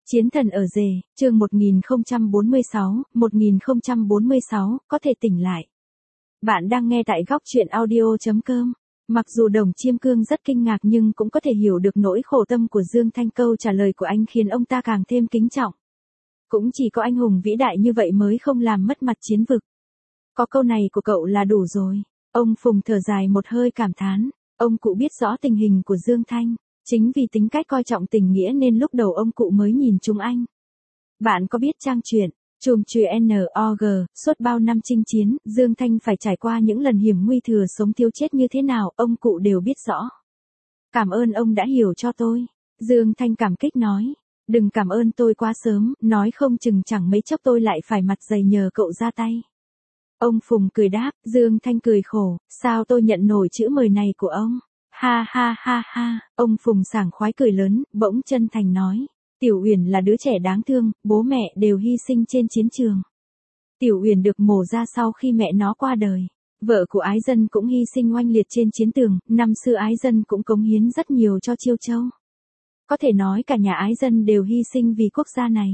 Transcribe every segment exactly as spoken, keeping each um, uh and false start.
Chiến thần ở rể, chương một nghìn không trăm bốn mươi sáu, một nghìn không trăm bốn mươi sáu, có thể tỉnh lại. Bạn đang nghe tại góc truyện audio chấm com. Mặc dù Đồng Chiêm Cương rất kinh ngạc nhưng cũng có thể hiểu được nỗi khổ tâm của Dương Thanh, câu trả lời của anh khiến ông ta càng thêm kính trọng. Cũng chỉ có anh hùng vĩ đại như vậy mới không làm mất mặt chiến vực. Có câu này của cậu là đủ rồi. Ông Phùng thở dài một hơi cảm thán. Ông cụ biết rõ tình hình của Dương Thanh. Chính vì tính cách coi trọng tình nghĩa nên lúc đầu ông cụ mới nhìn chúng anh. Bạn có biết trang truyện, Trùm Chùy en o giê, suốt bao năm chinh chiến, Dương Thanh phải trải qua những lần hiểm nguy thừa sống thiếu chết như thế nào, ông cụ đều biết rõ. Cảm ơn ông đã hiểu cho tôi. Dương Thanh cảm kích nói. Đừng cảm ơn tôi quá sớm, nói không chừng chẳng mấy chốc tôi lại phải mặt dày nhờ cậu ra tay. Ông Phùng cười đáp, Dương Thanh cười khổ, sao tôi nhận nổi chữ mời này của ông? Ha ha ha ha, ông Phùng sảng khoái cười lớn, bỗng chân thành nói. Tiểu Uyển là đứa trẻ đáng thương, bố mẹ đều hy sinh trên chiến trường. Tiểu Uyển được mổ ra sau khi mẹ nó qua đời. Vợ của Ái Dân cũng hy sinh oanh liệt trên chiến trường, năm xưa Ái Dân cũng cống hiến rất nhiều cho Chiêu Châu. Có thể nói cả nhà Ái Dân đều hy sinh vì quốc gia này.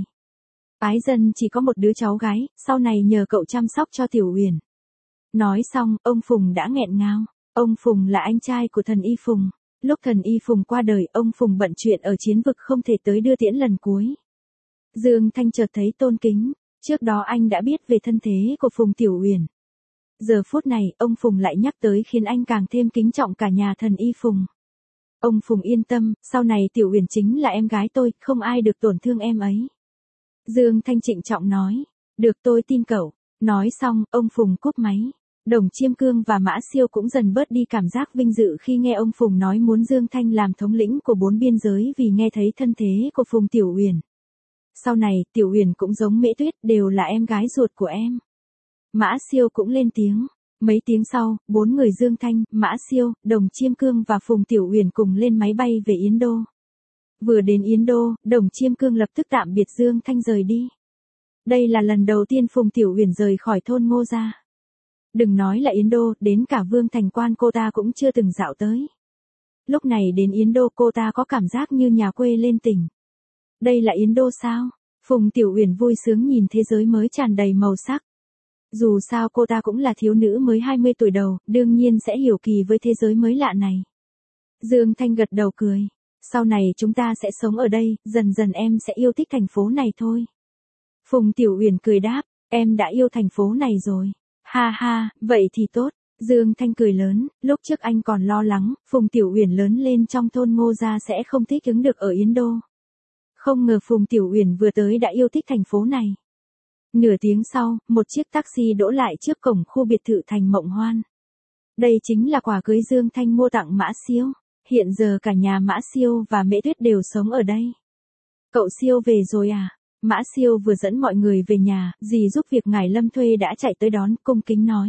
Ái Dân chỉ có một đứa cháu gái, sau này nhờ cậu chăm sóc cho Tiểu Uyển. Nói xong, ông Phùng đã nghẹn ngào. Ông Phùng là anh trai của thần Y Phùng. Lúc thần Y Phùng qua đời, ông Phùng bận chuyện ở chiến vực không thể tới đưa tiễn lần cuối. Dương Thanh chợt thấy tôn kính. Trước đó anh đã biết về thân thế của Phùng Tiểu Uyển. Giờ phút này, ông Phùng lại nhắc tới khiến anh càng thêm kính trọng cả nhà thần Y Phùng. Ông Phùng yên tâm, sau này Tiểu Uyển chính là em gái tôi, không ai được tổn thương em ấy. Dương Thanh trịnh trọng nói. Được, tôi tin cậu. Nói xong, ông Phùng cúp máy. Đồng Chiêm Cương và Mã Siêu cũng dần bớt đi cảm giác vinh dự khi nghe ông Phùng nói muốn Dương Thanh làm thống lĩnh của bốn biên giới vì nghe thấy thân thế của Phùng Tiểu Uyển. Sau này, Tiểu Uyển cũng giống Mễ Tuyết, đều là em gái ruột của em. Mã Siêu cũng lên tiếng. Mấy tiếng sau, bốn người Dương Thanh, Mã Siêu, Đồng Chiêm Cương và Phùng Tiểu Uyển cùng lên máy bay về Yến Đô. Vừa đến Yến Đô, Đồng Chiêm Cương lập tức tạm biệt Dương Thanh rời đi. Đây là lần đầu tiên Phùng Tiểu Uyển rời khỏi thôn Ngô Gia. Đừng nói là Yến Đô, đến cả Vương Thành Quan cô ta cũng chưa từng dạo tới. Lúc này đến Yến Đô cô ta có cảm giác như nhà quê lên tỉnh. Đây là Yến Đô sao? Phùng Tiểu Uyển vui sướng nhìn thế giới mới tràn đầy màu sắc. Dù sao cô ta cũng là thiếu nữ mới hai mươi tuổi đầu, đương nhiên sẽ hiểu kỳ với thế giới mới lạ này. Dương Thanh gật đầu cười. Sau này chúng ta sẽ sống ở đây, dần dần em sẽ yêu thích thành phố này thôi. Phùng Tiểu Uyển cười đáp, em đã yêu thành phố này rồi. Ha ha, vậy thì tốt. Dương Thanh cười lớn, lúc trước anh còn lo lắng, Phùng Tiểu Uyển lớn lên trong thôn Ngô Gia sẽ không thích ứng được ở Yến Đô. Không ngờ Phùng Tiểu Uyển vừa tới đã yêu thích thành phố này. Nửa tiếng sau, một chiếc taxi đỗ lại trước cổng khu biệt thự Thành Mộng Hoan. Đây chính là quà cưới Dương Thanh mua tặng Mã Siêu. Hiện giờ cả nhà Mã Siêu và Mễ Tuyết đều sống ở đây. Cậu Siêu về rồi à? Mã Siêu vừa dẫn mọi người về nhà, dì giúp việc ngài Lâm thuê đã chạy tới đón, cung kính nói.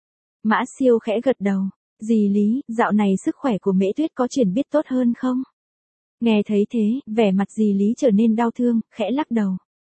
Mã Siêu khẽ gật đầu. Dì Lý, dạo này sức khỏe của Mễ Tuyết có chuyển biết tốt hơn không? Nghe thấy thế, vẻ mặt dì Lý trở nên đau thương, khẽ lắc đầu.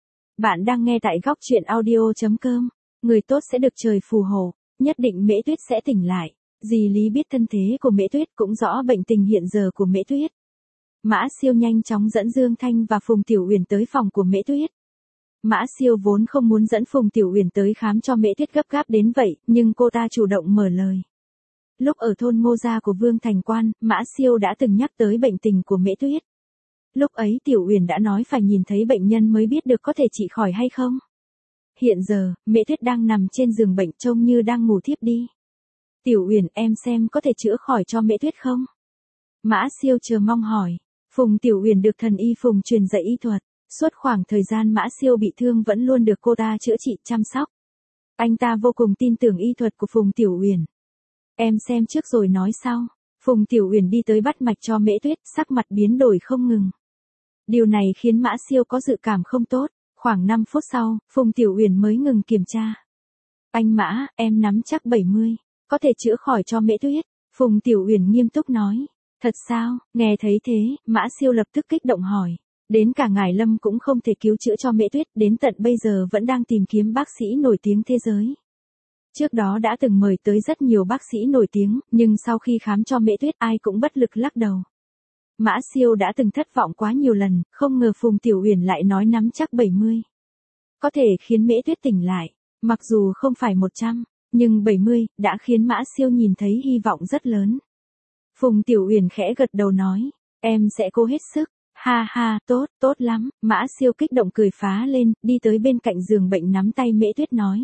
Bạn đang nghe tại góc truyện audio chấm com. Người tốt sẽ được trời phù hộ, nhất định Mễ Tuyết sẽ tỉnh lại. Dì Lý biết thân thế của Mễ Tuyết, cũng rõ bệnh tình hiện giờ của Mễ Tuyết. Mã Siêu nhanh chóng dẫn Dương Thanh và Phùng Tiểu Uyển tới phòng của Mễ Tuyết. Mã Siêu vốn không muốn dẫn Phùng Tiểu Uyển tới khám cho Mễ Tuyết gấp gáp đến vậy, nhưng cô ta chủ động mở lời. Lúc ở thôn Ngô Gia của Vương Thành Quan, Mã Siêu đã từng nhắc tới bệnh tình của Mễ Tuyết. Lúc ấy Tiểu Uyển đã nói phải nhìn thấy bệnh nhân mới biết được có thể trị khỏi hay không. Hiện giờ, Mễ Tuyết đang nằm trên giường bệnh trông như đang ngủ thiếp đi. Tiểu Uyển, em xem có thể chữa khỏi cho Mễ Tuyết không? Mã Siêu chờ mong hỏi. Phùng Tiểu Uyển được thần Y Phùng truyền dạy y thuật. Suốt khoảng thời gian Mã Siêu bị thương vẫn luôn được cô ta chữa trị chăm sóc. Anh ta vô cùng tin tưởng y thuật của Phùng Tiểu Uyển. Em xem trước rồi nói sau. Phùng Tiểu Uyển đi tới bắt mạch cho Mễ Tuyết, sắc mặt biến đổi không ngừng. Điều này khiến Mã Siêu có dự cảm không tốt. Khoảng năm phút sau, Phùng Tiểu Uyển mới ngừng kiểm tra. Anh Mã, em nắm chắc bảy mươi, có thể chữa khỏi cho Mễ Tuyết. Phùng Tiểu Uyển nghiêm túc nói. Thật sao? Nghe thấy thế, Mã Siêu lập tức kích động hỏi. Đến cả ngài Lâm cũng không thể cứu chữa cho Mễ Tuyết, đến tận bây giờ vẫn đang tìm kiếm bác sĩ nổi tiếng thế giới. Trước đó đã từng mời tới rất nhiều bác sĩ nổi tiếng, nhưng sau khi khám cho Mễ Tuyết ai cũng bất lực lắc đầu. Mã Siêu đã từng thất vọng quá nhiều lần, không ngờ Phùng Tiểu Uyển lại nói nắm chắc bảy mươi. Có thể khiến Mễ Tuyết tỉnh lại, mặc dù không phải một trăm, nhưng bảy mươi đã khiến Mã Siêu nhìn thấy hy vọng rất lớn. Phùng Tiểu Uyển khẽ gật đầu nói, em sẽ cố hết sức. Ha ha, tốt, tốt lắm. Mã Siêu kích động cười phá lên, đi tới bên cạnh giường bệnh nắm tay Mễ Tuyết nói.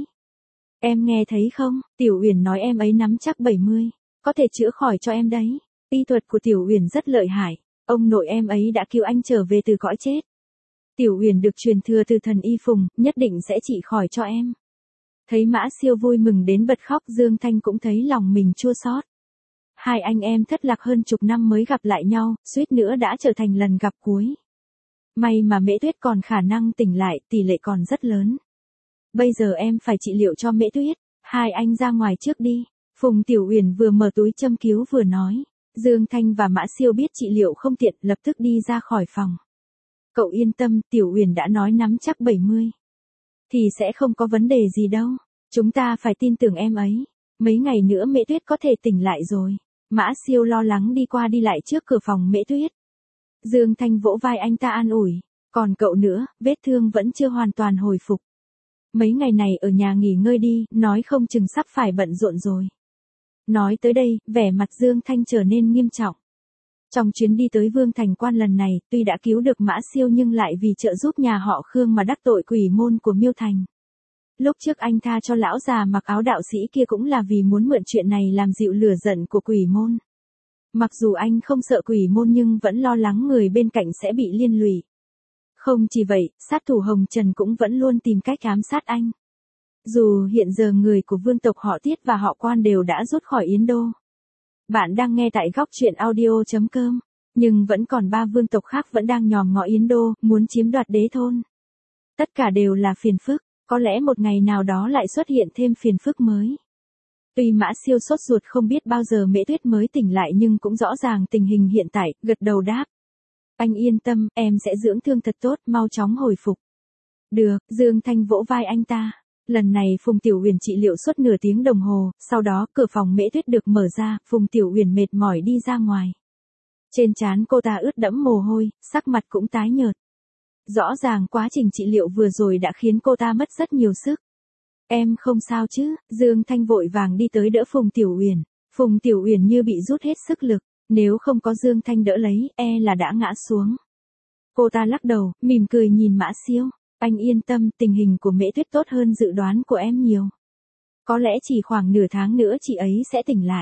Em nghe thấy không, Tiểu Uyển nói em ấy nắm chắc bảy mươi, có thể chữa khỏi cho em đấy. Y thuật của Tiểu Uyển rất lợi hại, ông nội em ấy đã cứu anh trở về từ cõi chết. Tiểu Uyển được truyền thừa từ thần y Phùng, nhất định sẽ trị khỏi cho em. Thấy Mã Siêu vui mừng đến bật khóc, Dương Thanh cũng thấy lòng mình chua xót. Hai anh em thất lạc hơn chục năm mới gặp lại nhau, suýt nữa đã trở thành lần gặp cuối. May mà Mễ Tuyết còn khả năng tỉnh lại, tỷ lệ còn rất lớn. Bây giờ em phải trị liệu cho Mễ Tuyết, hai anh ra ngoài trước đi. Phùng Tiểu Uyển vừa mở túi châm cứu vừa nói. Dương Thanh và Mã Siêu biết trị liệu không tiện, lập tức đi ra khỏi phòng. Cậu yên tâm, Tiểu Uyển đã nói nắm chắc bảy mươi. Thì sẽ không có vấn đề gì đâu. Chúng ta phải tin tưởng em ấy. Mấy ngày nữa Mễ Tuyết có thể tỉnh lại rồi. Mã Siêu lo lắng đi qua đi lại trước cửa phòng Mễ Tuyết. Dương Thanh vỗ vai anh ta an ủi. Còn cậu nữa, vết thương vẫn chưa hoàn toàn hồi phục. Mấy ngày này ở nhà nghỉ ngơi đi, nói không chừng sắp phải bận rộn rồi. Nói tới đây, vẻ mặt Dương Thanh trở nên nghiêm trọng. Trong chuyến đi tới Vương Thành Quan lần này, tuy đã cứu được Mã Siêu nhưng lại vì trợ giúp nhà họ Khương mà đắc tội quỷ môn của Miêu Thành. Lúc trước anh tha cho lão già mặc áo đạo sĩ kia cũng là vì muốn mượn chuyện này làm dịu lửa giận của quỷ môn. Mặc dù anh không sợ quỷ môn nhưng vẫn lo lắng người bên cạnh sẽ bị liên lụy. Không chỉ vậy, sát thủ Hồng Trần cũng vẫn luôn tìm cách ám sát anh. Dù hiện giờ người của vương tộc họ Tiết và họ Quan đều đã rút khỏi Yến Đô. Bạn đang nghe tại góc truyện audio chấm com, nhưng vẫn còn ba vương tộc khác vẫn đang nhòm ngó Yến Đô, muốn chiếm đoạt đế thôn. Tất cả đều là phiền phức, có lẽ một ngày nào đó lại xuất hiện thêm phiền phức mới. Tuy Mã Siêu sốt ruột không biết bao giờ Mễ Tuyết mới tỉnh lại nhưng cũng rõ ràng tình hình hiện tại, gật đầu đáp. Anh yên tâm, em sẽ dưỡng thương thật tốt, mau chóng hồi phục. Được, Dương Thanh vỗ vai anh ta. Lần này Phùng Tiểu Uyển trị liệu suốt nửa tiếng đồng hồ, sau đó cửa phòng Mễ Tuyết được mở ra, Phùng Tiểu Uyển mệt mỏi đi ra ngoài. Trên trán cô ta ướt đẫm mồ hôi, sắc mặt cũng tái nhợt. Rõ ràng quá trình trị liệu vừa rồi đã khiến cô ta mất rất nhiều sức. Em không sao chứ? Dương Thanh vội vàng đi tới đỡ Phùng Tiểu Uyển. Phùng Tiểu Uyển như bị rút hết sức lực, nếu không có Dương Thanh đỡ lấy, e là đã ngã xuống. Cô ta lắc đầu, mỉm cười nhìn Mã Siêu. Anh yên tâm, tình hình của Mễ Tuyết tốt hơn dự đoán của em nhiều. Có lẽ chỉ khoảng nửa tháng nữa chị ấy sẽ tỉnh lại.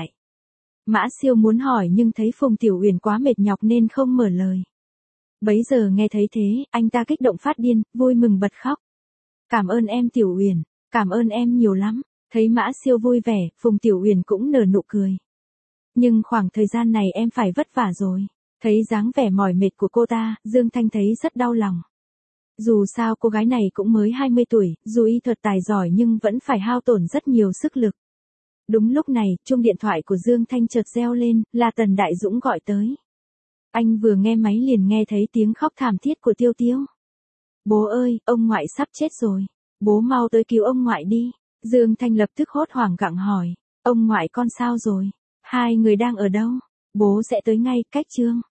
Mã Siêu muốn hỏi nhưng thấy Phùng Tiểu Uyển quá mệt nhọc nên không mở lời. Bấy giờ nghe thấy thế, anh ta kích động phát điên, vui mừng bật khóc. Cảm ơn em Tiểu Uyển, cảm ơn em nhiều lắm. Thấy Mã Siêu vui vẻ, Phùng Tiểu Uyển cũng nở nụ cười. Nhưng khoảng thời gian này em phải vất vả rồi. Thấy dáng vẻ mỏi mệt của cô ta, Dương Thanh thấy rất đau lòng. Dù sao cô gái này cũng mới hai mươi tuổi, dù y thuật tài giỏi nhưng vẫn phải hao tổn rất nhiều sức lực. Đúng lúc này, chuông điện thoại của Dương Thanh chợt reo lên, là Tần Đại Dũng gọi tới. Anh vừa nghe máy liền nghe thấy tiếng khóc thảm thiết của Tiêu Tiêu. Bố ơi, ông ngoại sắp chết rồi. Bố mau tới cứu ông ngoại đi. Dương Thanh lập tức hốt hoảng gặng hỏi. Ông ngoại con sao rồi? Hai người đang ở đâu? Bố sẽ tới ngay, cách Trương.